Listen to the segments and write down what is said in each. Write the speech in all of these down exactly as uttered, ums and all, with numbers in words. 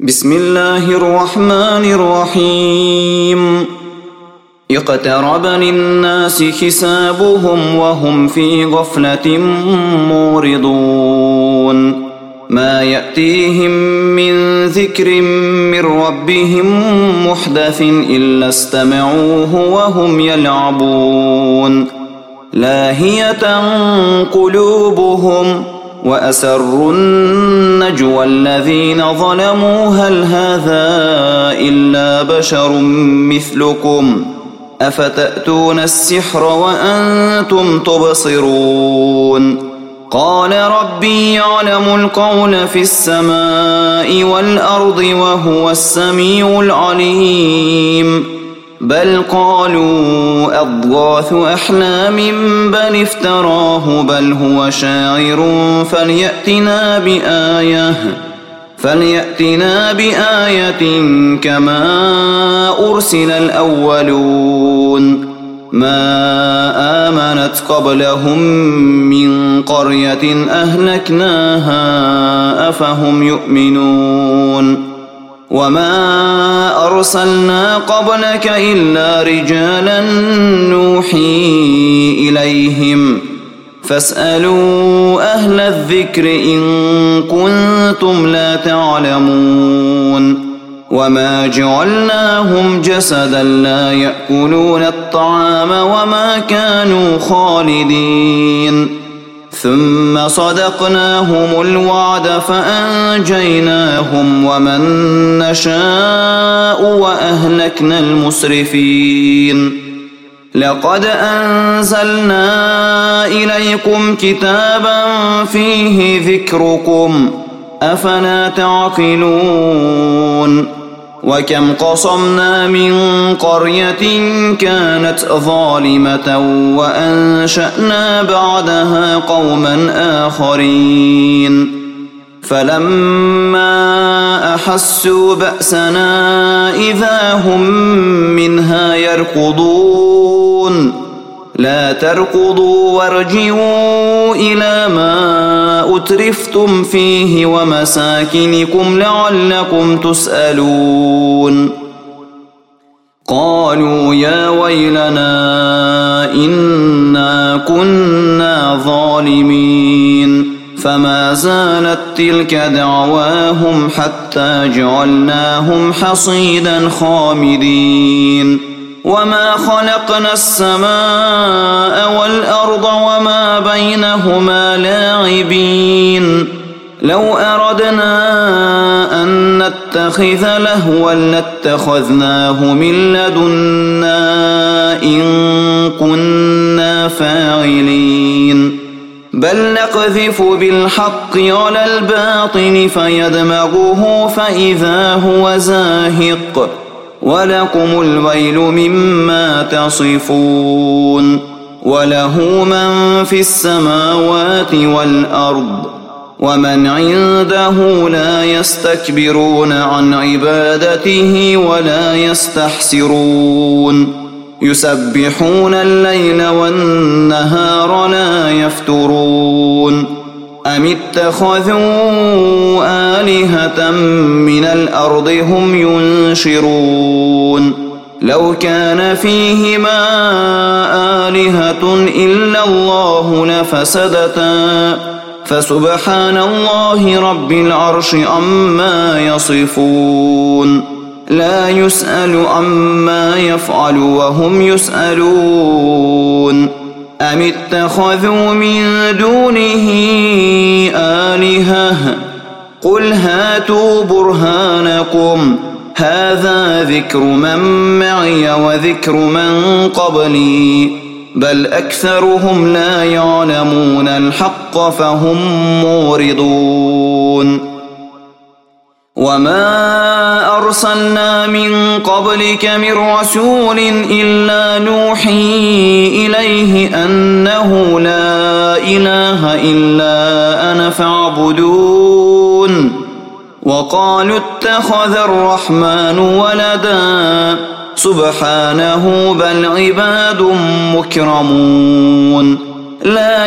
بسم الله الرحمن الرحيم اقترب للناس حسابهم وهم في غفلة معرضون ما يأتيهم من ذكر من ربهم محدث إلا استمعوه وهم يلعبون لاهية قلوبهم وأسروا النجوى الذين ظلموا هل هذا إلا بشر مثلكم أفتأتون السحر وأنتم تبصرون قال ربي يعلم القول في السماء والأرض وهو السميع العليم بل قالوا أضغاث أحلام بل افتراه بل هو شاعر فليأتنا بآية فليأتنا بآية كما أرسل الأولون ما آمنت قبلهم من قرية أهلكناها أفهم يؤمنون وما أرسلنا قبلك إلا رجالا نوحي إليهم فاسألوا أهل الذكر إن كنتم لا تعلمون وما جعلناهم جسدا لا يأكلون الطعام وما كانوا خالدين ثم صدقناهم الوعد فأنجيناهم ومن نشاء وأهلكنا المسرفين لقد أنزلنا إليكم كتابا فيه ذكركم أفلا تعقلون وكم قصمنا من قرية كانت ظالمة وأنشأنا بعدها قوما آخرين فلما أحسوا بأسنا إذا هم منها يركضون لا تركضوا وارجعوا إلى ما أترفتم فيه ومساكنكم لعلكم تسألون قالوا يا ويلنا إنا كنا ظالمين فما زالت تلك دعواهم حتى جعلناهم حصيدا خامدين وما خلقنا السماء والأرض وما بينهما لاعبين لو أردنا أن نتخذ لهوا لاتخذناه من لدنا إن كنا فاعلين بل نقذف بالحق على الباطل فيدمغه فإذا هو زاهق ولكم الويل مما تصفون وله من في السماوات والأرض ومن عنده لا يستكبرون عن عبادته ولا يستحسرون يسبحون الليل والنهار لا يفترون أم اتخذوا آلهة من الأرض هم ينشرون لو كان فيهما آلهة إلا الله لفسدتا فسبحان الله رب العرش عما يصفون لا يسأل عما يفعل وهم يسألون أم اتخذوا من دونه آلهة قل هاتوا برهانكم هذا ذكر من معي وذكر من قبلي بل أكثرهم لا يعلمون الحق فهم معرضون وما أرسلنا من قبلك من رسول إلا نوحي إليه أنه لا إله إلا أنا فاعبدون وقالوا اتخذ الرحمن ولدا سبحانه بل عباد مكرمون لا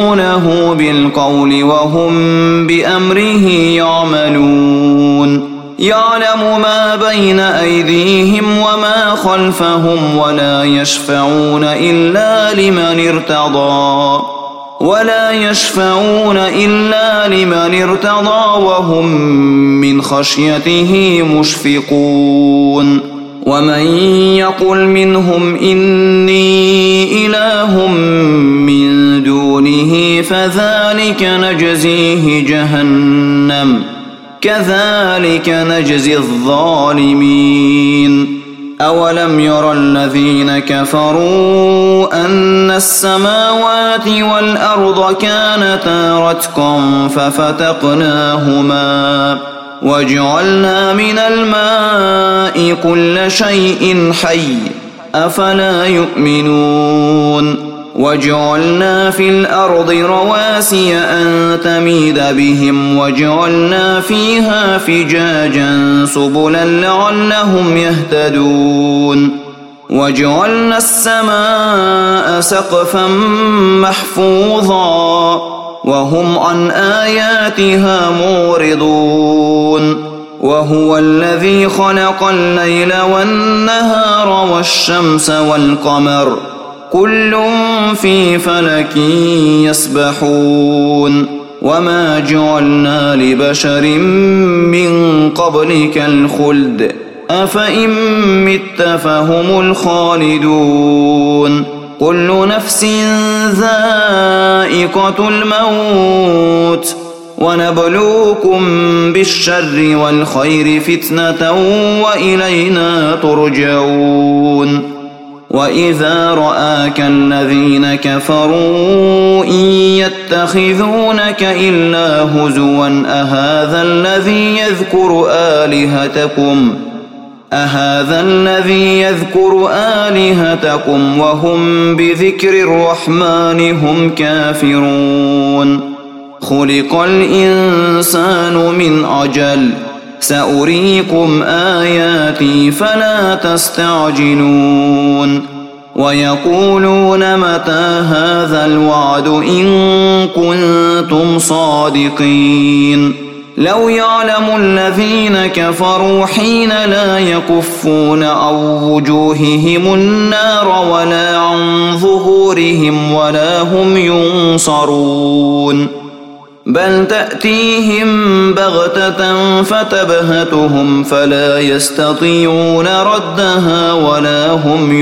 يسبقونه بالقول وهم بأمره يعملون يعلم ما بين أيديهم وما خلفهم ولا يشفعون إلا لمن ارتضى ولا يشفعون إلا لمن ارتضى وهم من خشيته مشفقون ومن يقل منهم إني إله من دونه فذلك نجزيه جهنم كذلك نجزي الظالمين أولم يرى الذين كفروا أن السماوات والأرض كانتا رتقا ففتقناهما وجعلنا من الماء كل شيء حي أفلا يؤمنون وجعلنا في الأرض رواسي أن تميد بهم وجعلنا فيها فجاجا سبلا لعلهم يهتدون وجعلنا السماء سقفا محفوظا وهم عن آياتها معرضون وهو الذي خلق الليل والنهار والشمس والقمر كل في فلك يسبحون وما جعلنا لبشر من قبلك الخلد أفإن مت فهم الخالدون كل نفس ذائقة الموت ونبلوكم بالشر والخير فتنة وإلينا ترجعون وإذا رآك الذين كفروا إن يتخذونك إلا هزوا أهذا الذي يذكر آلهتكم أهذا الذي يذكر آلهتكم وهم بذكر الرحمن هم كافرون خلق الإنسان من عجل سأريكم آياتي فلا تستعجلون ويقولون متى هذا الوعد إن كنتم صادقين لو يعلم الذين كفروا حين لا يكفون عن وجوههم النار ولا عن ظهورهم ولا هم ينصرون بل تأتيهم بغتة فتبهتهم فلا يستطيعون ردها ولا هم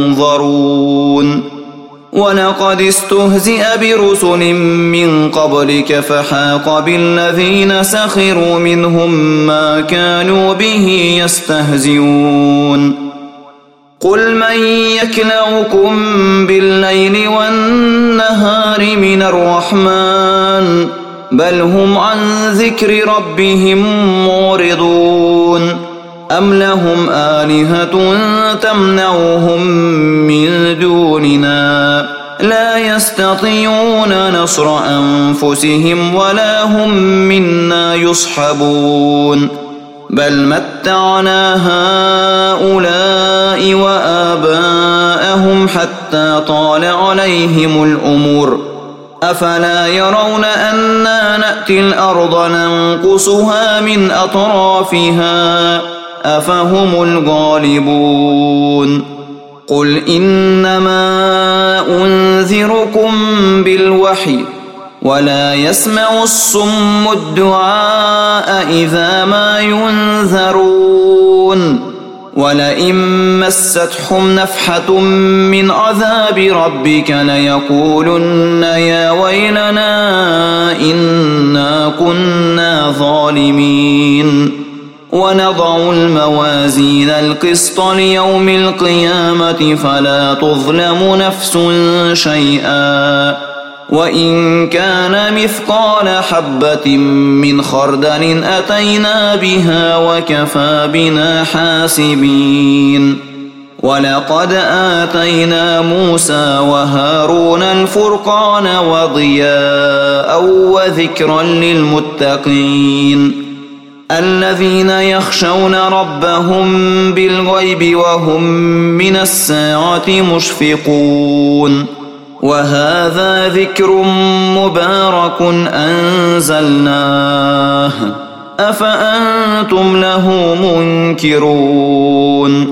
ينظرون ولقد استهزئ برسل من قبلك فحاق بالذين سخروا منهم ما كانوا به يستهزئون قل من يكلؤكم بالليل والنهار من الرحمن بل هم عن ذكر ربهم معرضون أم لهم آلهة تمنعهم من دوننا لا يستطيعون نصر أنفسهم ولا هم منا يصحبون بل متعنا هؤلاء وآباءهم حتى طال عليهم الأمر أفلا يرون أنا نأتي الأرض ننقصها من أطرافها أفهم الغالبون قل إنما أنذركم بالوحي ولا يسمع الصم الدعاء إذا ما ينذرون ولئن مستهم نفحة من عذاب ربك ليقولن يا ويلنا إنا كنا ظالمين ونضع الموازين القسط ليوم القيامة فلا تظلم نفس شيئا وإن كان مثقال حبة من خردل أتينا بها وكفى بنا حاسبين ولقد آتينا موسى وهارون الفرقان وضياء وذكرا للمتقين الذين يخشون ربهم بالغيب وهم من الساعة مشفقون وهذا ذكر مبارك أنزلناه أفأنتم له منكرون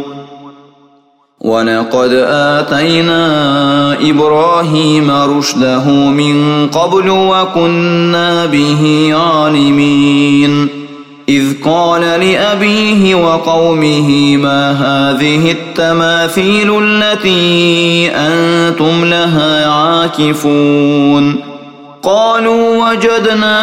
ولقد آتينا إبراهيم رشده من قبل وكنا به عالمين إذ قال لأبيه وقومه ما هذه التماثيل التي أنتم لها عاكفون قالوا وجدنا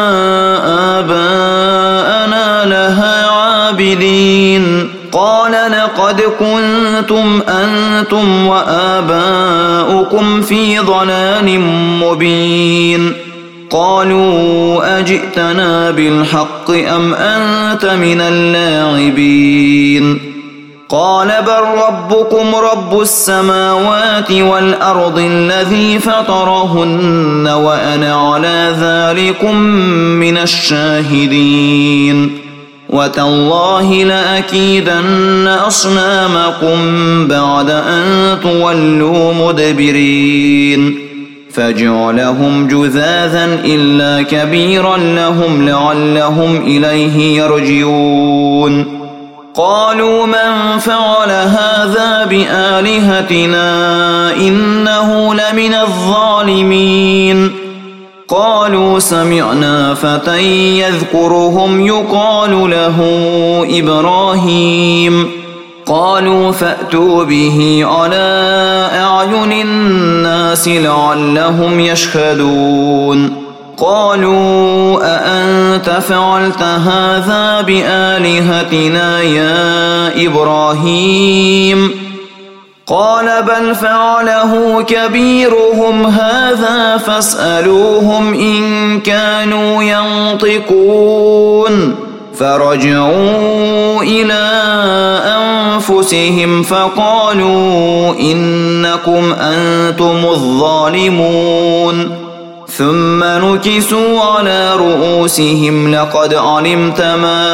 آباءنا لها عابدين قال لقد كنتم أنتم وآباؤكم في ضلال مبين قالوا أجئتنا بالحق أم أنت من اللاعبين قال بل ربكم رب السماوات والأرض الذي فطرهن وأنا على ذلكم من الشاهدين وتالله لأكيدن أصنامكم بعد أن تولوا مدبرين فجعلهم جذاذا إلا كبيرا لهم لعلهم إليه يرجعون قالوا من فعل هذا بآلهتنا إنه لمن الظالمين قالوا سمعنا فتى يذكرهم يقال له إبراهيم قالوا فأتوا به على أعين الناس لعلهم يشهدون قالوا أأنت فعلت هذا بآلهتنا يا إبراهيم قال بل فعله كبيرهم هذا فاسألوهم إن كانوا ينطقون فرجعوا إلى أنفسهم فقالوا إنكم أنتم الظالمون ثم نكسوا على رؤوسهم لقد علمت ما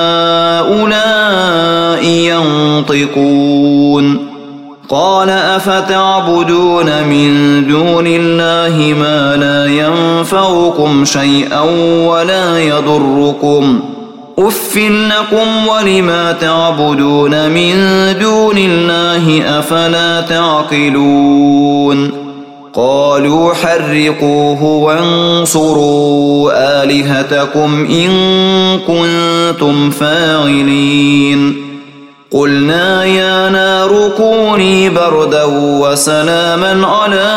هؤلاء ينطقون قال أفتعبدون من دون الله ما لا ينفعكم شيئا ولا يضركم أف لكم ولما تعبدون من دون الله أفلا تعقلون قالوا حرقوه وانصروا آلهتكم إن كنتم فاعلين قلنا يا نار كوني بردا وسلاما على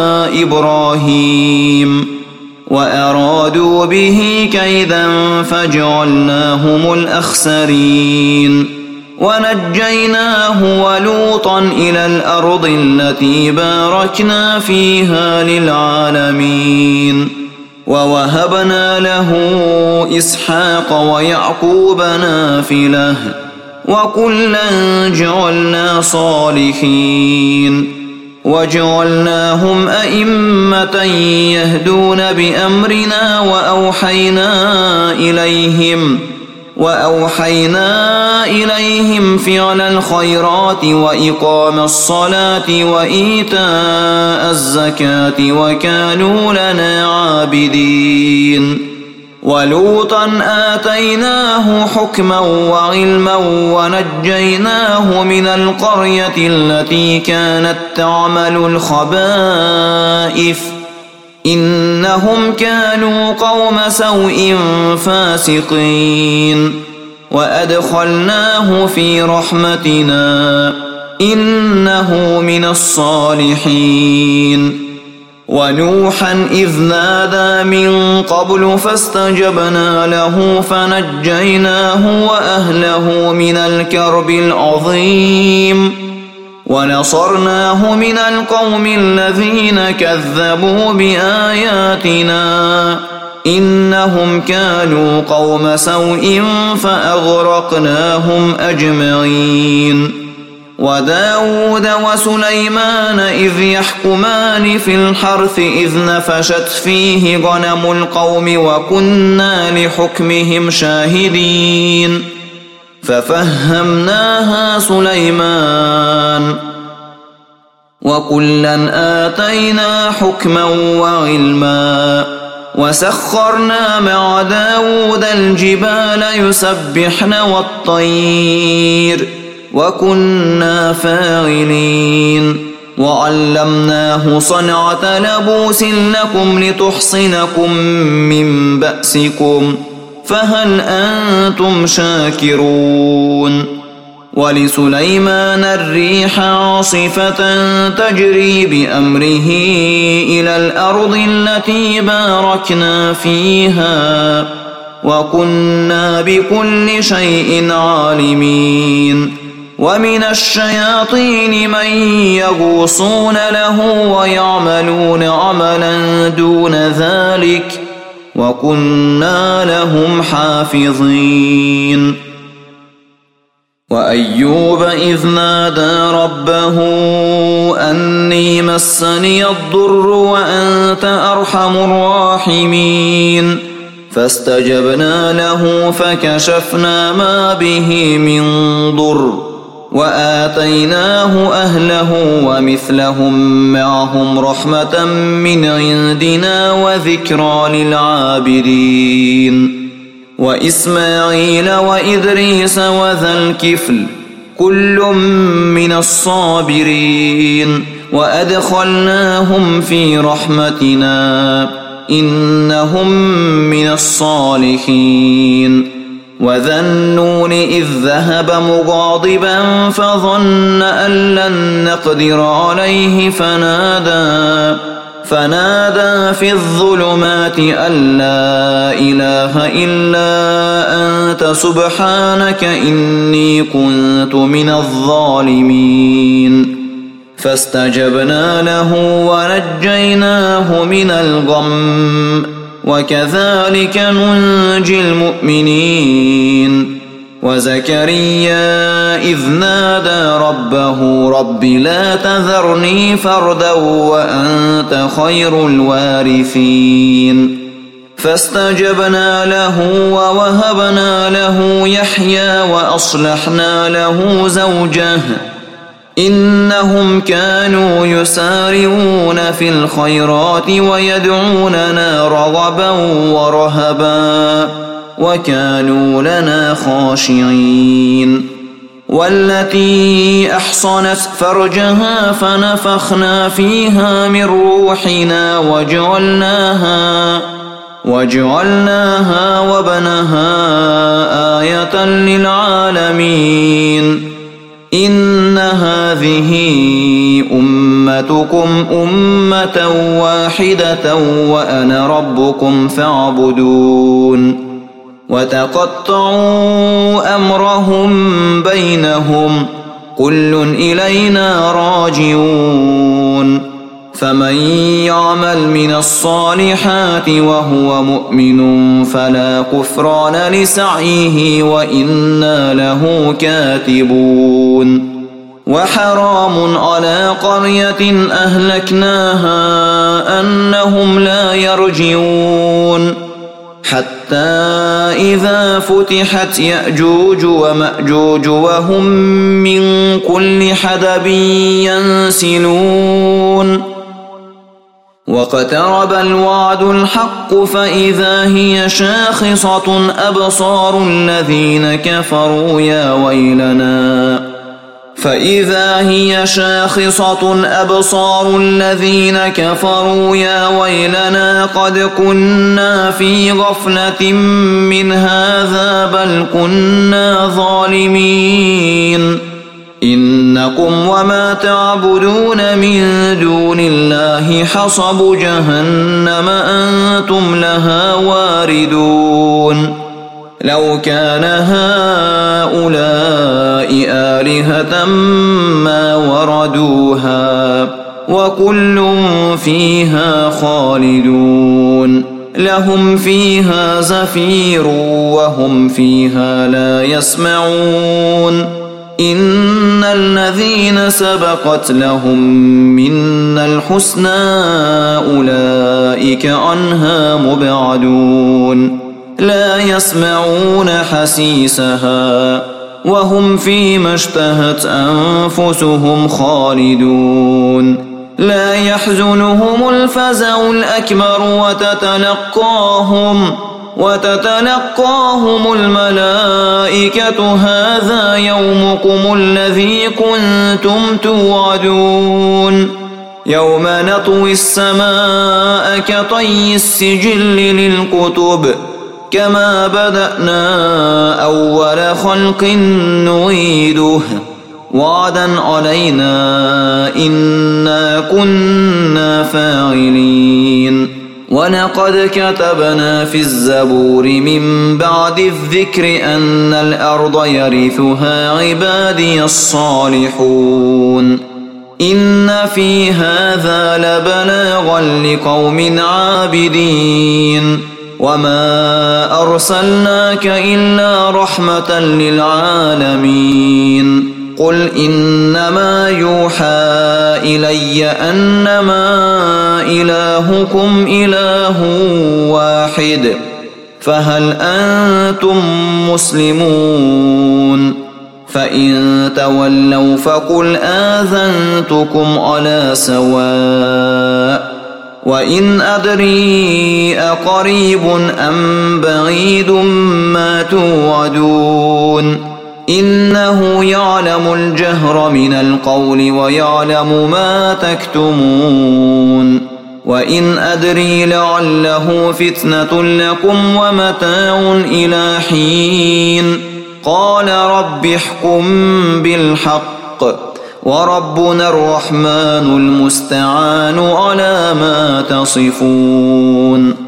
إبراهيم وأرادوا به كيدا فجعلناهم الأخسرين ونجيناه ولوطا إلى الأرض التي باركنا فيها للعالمين ووهبنا له إسحاق ويعقوب نافلة وكلا جعلنا صالحين وجعلناهم أئمة يهدون بأمرنا وأوحينا إليهم وأوحينا إليهم فعل الخيرات وإقام الصلاة وإيتاء الزكاة وكانوا لنا عابدين ولوطا آتيناه حكما وعلما ونجيناه من القرية التي كانت تعمل الخبائث إنهم كانوا قوم سوء فاسقين وأدخلناه في رحمتنا إنه من الصالحين ونوحا إذ نادى من قبل فاستجبنا له فنجيناه وأهله من الكرب العظيم ونصرناه من القوم الذين كذبوا بآياتنا إنهم كانوا قوم سوء فأغرقناهم أجمعين وداود وسليمان إذ يحكمان في الحرث إذ نفشت فيه غنم القوم وكنا لحكمهم شاهدين ففهمناها سليمان وكلا آتينا حكما وعلما وسخرنا مع داود الجبال يسبحن والطير وكنا فاعلين وعلمناه صنعة لبوس لكم لتحصنكم من بأسكم فهل أنتم شاكرون ولسليمان الريح عاصفة تجري بأمره إلى الأرض التي باركنا فيها وكنا بكل شيء عالمين ومن الشياطين من يغوصون له ويعملون عملا دون ذلك وكنا لهم حافظين وأيوب إذ نادى ربه أني مسني الضر وأنت أرحم الراحمين فاستجبنا له فكشفنا ما به من ضر وآتيناه أهله ومثلهم معهم رحمة من عندنا وذكرى للعابدين وإسماعيل وإدريس وذا الكفل كل من الصابرين وأدخلناهم في رحمتنا إنهم من الصالحين وذا النون إذ ذهب مغاضبا فظن أن لن نقدر عليه فنادى فنادى في الظلمات أن لا إله إلا أنت سبحانك إني كنت من الظالمين فاستجبنا له ونجيناه من الغم وكذلك ننجي المؤمنين وزكريا إذ نادى ربه رب لا تذرني فردا وأنت خير الوارثين فاستجبنا له ووهبنا له يحيى وأصلحنا له زوجه إنهم كانوا يسارعون في الخيرات ويدعوننا رغبا ورهبا وكانوا لنا خاشعين والتي أحصنت فرجها فنفخنا فيها من روحنا وجعلناها وجعلناها وابنها آية للعالمين إن هذه أمتكم أمة واحدة وأنا ربكم فاعبدون وتقطعوا أمرهم بينهم كل إلينا راجعون فمن يعمل من الصالحات وهو مؤمن فلا كفران لسعيه وإنا له كاتبون وحرام على قرية أهلكناها أنهم لا يرجعون حتى إذا فتحت يأجوج ومأجوج وهم من كل حدب ينسلون واقترب الوعد الحق فإذا هي شاخصة أبصار الذين كفروا يا ويلنا فإذا هي شاخصة أبصار الذين كفروا يا ويلنا قد كنا في غفلة من هذا بل كنا ظالمين إنكم وما تعبدون من دون الله حصب جهنم أنتم لها واردون لو كان هؤلاء آلهة ما وردوها وكل فيها خالدون لهم فيها زفير وهم فيها لا يسمعون إن الذين سبقت لهم منا الحسنى أولئك عنها مبعدون لا يسمعون حسيسها وهم فيما اشتهت أنفسهم خالدون لا يحزنهم الفزع الأكبر وتتلقاهم وتتلقاهم الملائكة هذا يومكم الذي كنتم توعدون يوم نطوي السماء كطي السجل للكتب كما بدأنا أول خلق نعيده وعدا علينا إنا كنا فاعلين ولقد كتبنا في الزبور من بعد الذكر أن الأرض يرثها عبادي الصالحون إن في هذا لبلاغا لقوم عابدين وما أرسلناك إلا رحمة للعالمين قل إنما يوحى إلي أنما إلهكم إله واحد فهل أنتم مسلمون فإن تولوا فقل آذنتكم على سواء وإن أدري أقريب أم بعيد ما توعدون إنه يعلم الجهر من القول ويعلم ما تكتمون وإن أدري لعله فتنة لكم ومتاع إلى حين قال رب احكم بالحق وربنا الرحمن المستعان على ما تصفون